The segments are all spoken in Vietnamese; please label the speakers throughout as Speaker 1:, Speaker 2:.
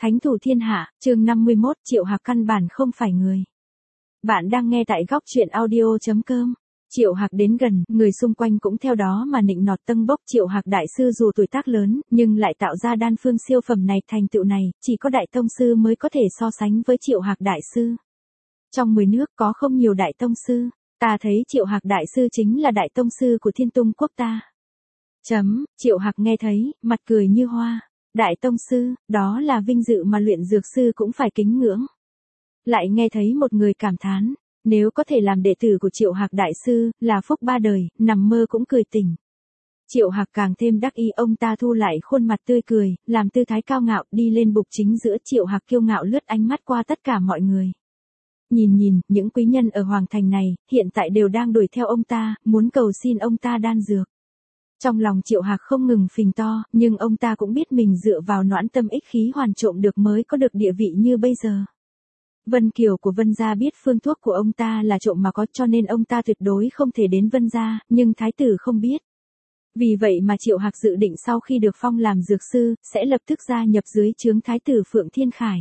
Speaker 1: Thánh thủ thiên hạ, chương 51, Triệu Hạc căn bản không phải người. Bạn đang nghe tại góc truyện audio.com. Triệu Hạc đến gần, người xung quanh cũng theo đó mà nịnh nọt tâng bốc. Triệu Hạc đại sư dù tuổi tác lớn, nhưng lại tạo ra đan phương siêu phẩm này, thành tựu này, chỉ có đại tông sư mới có thể so sánh với Triệu Hạc đại sư. Trong 10 nước có không nhiều đại tông sư, ta thấy Triệu Hạc đại sư chính là đại tông sư của Thiên Tung quốc ta. Triệu Hạc nghe thấy, mặt cười như hoa. Đại tông sư, đó là vinh dự mà luyện dược sư cũng phải kính ngưỡng. Lại nghe thấy một người cảm thán, nếu có thể làm đệ tử của Triệu Hạc đại sư, là phúc ba đời, nằm mơ cũng cười tỉnh. Triệu Hạc càng thêm đắc ý, ông ta thu lại khuôn mặt tươi cười, làm tư thái cao ngạo, đi lên bục chính giữa. Triệu Hạc kiêu ngạo lướt ánh mắt qua tất cả mọi người. Nhìn, những quý nhân ở Hoàng Thành này, hiện tại đều đang đuổi theo ông ta, muốn cầu xin ông ta đan dược. Trong lòng Triệu Hạc không ngừng phình to, nhưng ông ta cũng biết mình dựa vào noãn tâm ích khí hoàn trộm được mới có được địa vị như bây giờ. Vân Kiều của Vân gia biết phương thuốc của ông ta là trộm mà có, cho nên ông ta tuyệt đối không thể đến Vân gia, nhưng thái tử không biết. Vì vậy mà Triệu Hạc dự định sau khi được phong làm dược sư, sẽ lập tức gia nhập dưới trướng thái tử Phượng Thiên Khải.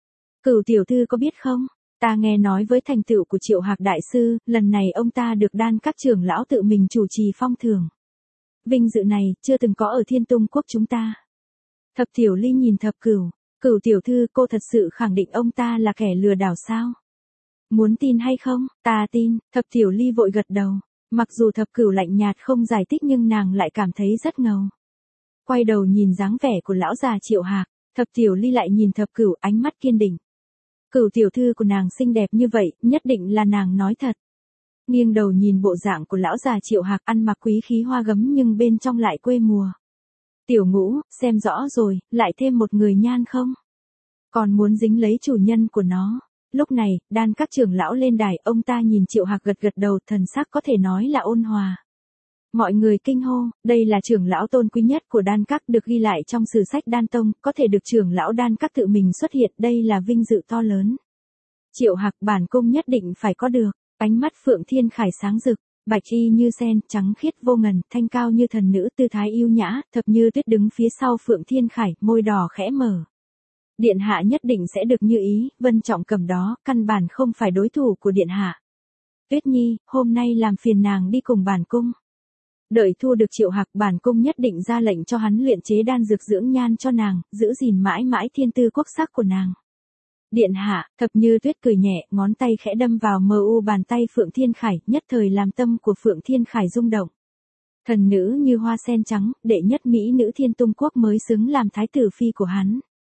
Speaker 1: Cửu tiểu thư có biết không? Ta nghe nói với thành tựu của Triệu Hạc đại sư, lần này ông ta được đan các trưởng lão tự mình chủ trì phong thưởng. Vinh dự này, chưa từng có ở Thiên Tung quốc chúng ta. Thập Tiểu Ly nhìn Thập Cửu, Cửu tiểu thư, cô thật sự khẳng định ông ta là kẻ lừa đảo sao? Muốn tin hay không? Ta tin. Thập Tiểu Ly vội gật đầu. Mặc dù Thập Cửu lạnh nhạt không giải thích nhưng nàng lại cảm thấy rất ngầu. Quay đầu nhìn dáng vẻ của lão già Triệu Hạc, Thập Tiểu Ly lại nhìn Thập Cửu, ánh mắt kiên định. Cửu tiểu thư của nàng xinh đẹp như vậy, nhất định là nàng nói thật. Nghiêng đầu nhìn bộ dạng của lão già Triệu Hạc, ăn mặc quý khí hoa gấm nhưng bên trong lại quê mùa. Tiểu Ngũ, xem rõ rồi, lại thêm một người nhan không? Còn muốn dính lấy chủ nhân của nó. Lúc này, đan các trưởng lão lên đài, ông ta nhìn Triệu Hạc gật gật đầu, thần sắc có thể nói là ôn hòa. Mọi người kinh hô, đây là trưởng lão tôn quý nhất của đan các, được ghi lại trong sử sách đan tông, có thể được trưởng lão đan các tự mình xuất hiện, đây là vinh dự to lớn. Triệu Hạc, bản cung nhất định phải có được. Ánh mắt Phượng Thiên Khải sáng rực, bạch y như sen, trắng khiết vô ngần, thanh cao như thần nữ, tư thái yêu nhã. Thập Như Tuyết đứng phía sau Phượng Thiên Khải, môi đỏ khẽ mở. Điện hạ nhất định sẽ được như ý. Vân Trọng Cầm đó, căn bản không phải đối thủ của điện hạ. Tuyết Nhi, hôm nay làm phiền nàng đi cùng bản cung. Đợi thu được Triệu Hạc, bản cung nhất định ra lệnh cho hắn luyện chế đan dược dưỡng nhan cho nàng, giữ gìn mãi mãi thiên tư quốc sắc của nàng. Điện hạ. Thập Như Tuyết cười nhẹ, ngón tay khẽ đâm vào mờ u bàn tay Phượng Thiên Khải, nhất thời làm tâm của Phượng Thiên Khải rung động. Thần nữ như hoa sen trắng, đệ nhất mỹ nữ Thiên Tung quốc mới xứng làm thái tử phi của hắn.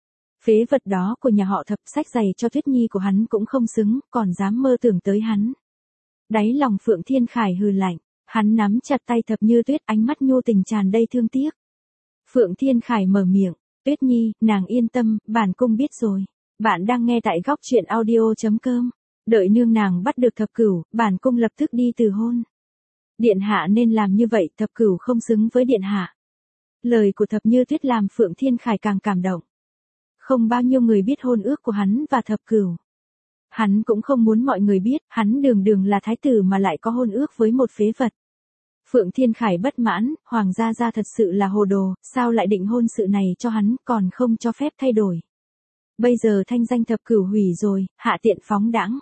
Speaker 1: Phế vật đó của nhà họ Thập, sách giày cho Tuyết Nhi của hắn cũng không xứng, còn dám mơ tưởng tới hắn. Đáy lòng Phượng Thiên Khải hừ lạnh, hắn nắm chặt tay Thập Như Tuyết, ánh mắt nhu tình tràn đầy thương tiếc. Phượng Thiên Khải mở miệng, Tuyết Nhi, nàng yên tâm, bản cung biết rồi. Bạn đang nghe tại góc truyện audio.com. Đợi nương nàng bắt được Thập Cửu, bản cung lập tức đi từ hôn. Điện hạ nên làm như vậy, Thập Cửu không xứng với điện hạ. Lời của Thập Như Tuyết làm Phượng Thiên Khải càng cảm động. Không bao nhiêu người biết hôn ước của hắn và Thập Cửu. Hắn cũng không muốn mọi người biết, hắn đường là thái tử mà lại có hôn ước với một phế vật. Phượng Thiên Khải bất mãn, Hoàng gia gia thật sự là hồ đồ, sao lại định hôn sự này cho hắn, còn không cho phép thay đổi. Bây giờ thanh danh Thập Cửu hủy rồi, hạ tiện phóng đãng.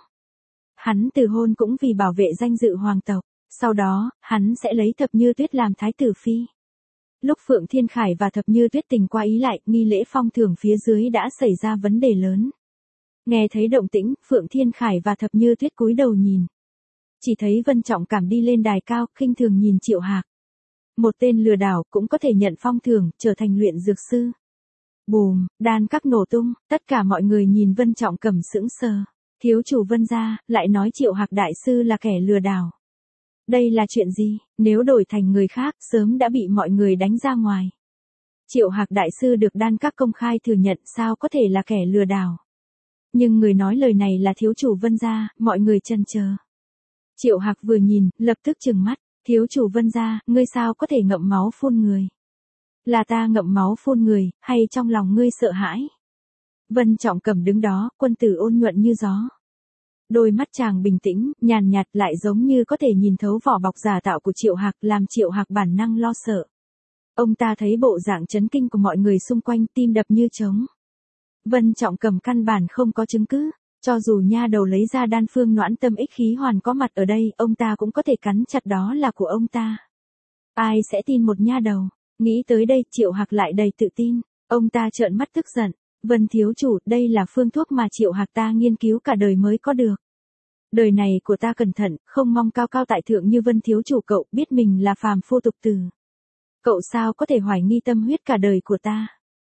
Speaker 1: Hắn từ hôn cũng vì bảo vệ danh dự hoàng tộc, sau đó, hắn sẽ lấy Thập Như Tuyết làm thái tử phi. Lúc Phượng Thiên Khải và Thập Như Tuyết tình qua ý lại, nghi lễ phong thưởng phía dưới đã xảy ra vấn đề lớn. Nghe thấy động tĩnh, Phượng Thiên Khải và Thập Như Tuyết cúi đầu nhìn. Chỉ thấy Vân Trọng Cảm đi lên đài cao, khinh thường nhìn Triệu Hạc. Một tên lừa đảo cũng có thể nhận phong thưởng, trở thành luyện dược sư. Bùm, đan các nổ tung, tất cả mọi người nhìn Vân Trọng Cầm sững sờ. Thiếu chủ Vân gia, lại nói Triệu Hạc đại sư là kẻ lừa đảo. Đây là chuyện gì, nếu đổi thành người khác, sớm đã bị mọi người đánh ra ngoài. Triệu Hạc đại sư được đan các công khai thừa nhận, sao có thể là kẻ lừa đảo. Nhưng người nói lời này là thiếu chủ Vân gia, mọi người chần chờ. Triệu Hạc vừa nhìn, lập tức trừng mắt, thiếu chủ Vân gia, ngươi sao có thể ngậm máu phun người. Là ta ngậm máu phun người, hay trong lòng ngươi sợ hãi? Vân Trọng Cầm đứng đó, quân tử ôn nhuận như gió. Đôi mắt chàng bình tĩnh, nhàn nhạt, lại giống như có thể nhìn thấu vỏ bọc giả tạo của Triệu Hạc, làm Triệu Hạc bản năng lo sợ. Ông ta thấy bộ dạng chấn kinh của mọi người xung quanh, tim đập như trống. Vân Trọng Cầm căn bản không có chứng cứ. Cho dù nha đầu lấy ra đan phương noãn tâm ích khí hoàn có mặt ở đây, ông ta cũng có thể cắn chặt đó là của ông ta. Ai sẽ tin một nha đầu? Nghĩ tới đây Triệu Hạc lại đầy tự tin. Ông ta trợn mắt tức giận. Vân thiếu chủ, đây là phương thuốc mà Triệu Hạc ta nghiên cứu cả đời mới có được. Đời này của ta cẩn thận, không mong cao cao tại thượng như Vân thiếu chủ cậu, biết mình là phàm phu tục tử. Cậu sao có thể hoài nghi tâm huyết cả đời của ta?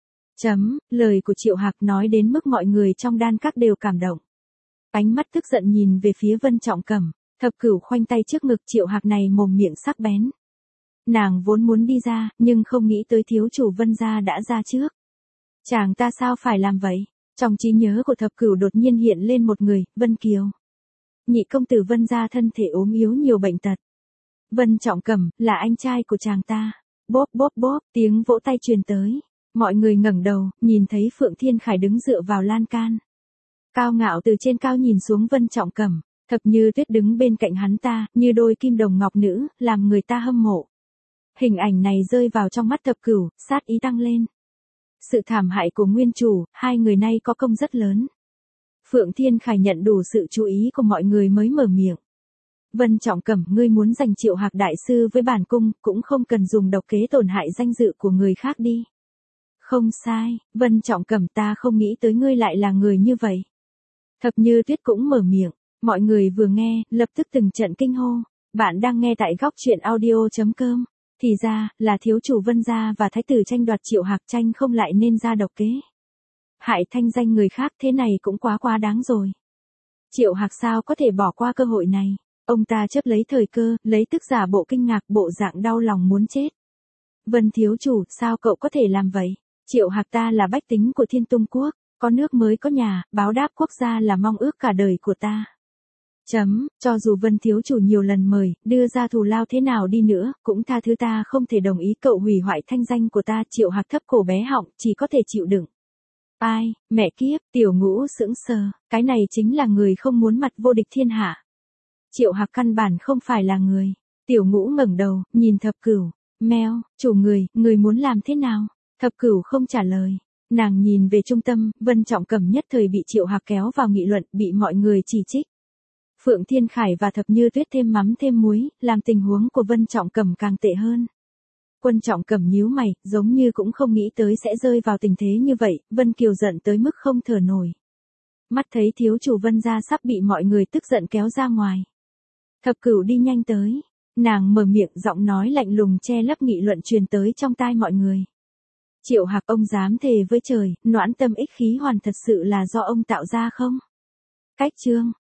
Speaker 1: Lời của Triệu Hạc nói đến mức mọi người trong đan các đều cảm động. Ánh mắt tức giận nhìn về phía Vân Trọng Cầm, Thập Cửu khoanh tay trước ngực, Triệu Hạc này mồm miệng sắc bén. Nàng vốn muốn đi ra, nhưng không nghĩ tới thiếu chủ Vân gia đã ra trước. Chàng ta sao phải làm vậy? Trong trí nhớ của Thập Cửu đột nhiên hiện lên một người, Vân Kiều. Nhị công tử Vân gia thân thể ốm yếu nhiều bệnh tật. Vân Trọng Cầm là anh trai của chàng ta. Bốp bốp bốp, tiếng vỗ tay truyền tới. Mọi người ngẩng đầu, nhìn thấy Phượng Thiên Khải đứng dựa vào lan can. Cao ngạo từ trên cao nhìn xuống Vân Trọng Cầm, Thập Như Tuyết đứng bên cạnh hắn ta, như đôi kim đồng ngọc nữ, làm người ta hâm mộ. Hình ảnh này rơi vào trong mắt Thập Cửu, sát ý tăng lên. Sự thảm hại của nguyên chủ, hai người nay có công rất lớn. Phượng Thiên Khải nhận đủ sự chú ý của mọi người mới mở miệng. Vân Trọng Cầm, ngươi muốn giành Triệu Hạc đại sư với bản cung, cũng không cần dùng độc kế tổn hại danh dự của người khác đi. Không sai, Vân Trọng Cầm, ta không nghĩ tới ngươi lại là người như vậy. Thập Như Tuyết cũng mở miệng, mọi người vừa nghe, lập tức từng trận kinh hô. Bạn đang nghe tại góc truyện audio.com. Thì ra, là thiếu chủ Vân gia và thái tử tranh đoạt Triệu Hạc, tranh không lại nên ra độc kế. Hại thanh danh người khác, thế này cũng quá đáng rồi. Triệu Hạc sao có thể bỏ qua cơ hội này? Ông ta chớp lấy thời cơ, lấy tức giả bộ kinh ngạc, bộ dạng đau lòng muốn chết. Vân thiếu chủ, sao cậu có thể làm vậy? Triệu Hạc ta là bách tính của Thiên Tung Quốc, có nước mới có nhà, báo đáp quốc gia là mong ước cả đời của ta. Cho dù Vân thiếu chủ nhiều lần mời, đưa ra thù lao thế nào đi nữa, cũng tha thứ ta không thể đồng ý cậu hủy hoại thanh danh của ta. Triệu Hạc thấp cổ bé họng, chỉ có thể chịu đựng. Ai, mẹ kiếp, Tiểu Ngũ sững sờ, cái này chính là người không muốn mặt vô địch thiên hạ. Triệu Hạc căn bản không phải là người. Tiểu Ngũ ngẩng đầu, nhìn Thập Cửu. Mèo, chủ người muốn làm thế nào? Thập Cửu không trả lời. Nàng nhìn về trung tâm, Vân Trọng Cầm nhất thời bị Triệu Hạc kéo vào nghị luận, bị mọi người chỉ trích. Phượng Thiên Khải và Thập Như Tuyết thêm mắm thêm muối, làm tình huống của Vân Trọng Cầm càng tệ hơn. Quân Trọng Cầm nhíu mày, giống như cũng không nghĩ tới sẽ rơi vào tình thế như vậy, Vân Kiều giận tới mức không thở nổi. Mắt thấy thiếu chủ Vân gia sắp bị mọi người tức giận kéo ra ngoài. Thập Cửu đi nhanh tới, nàng mở miệng, giọng nói lạnh lùng che lấp nghị luận truyền tới trong tai mọi người. Triệu Hạc, ông dám thề với trời, noãn tâm ích khí hoàn thật sự là do ông tạo ra không? Cách chương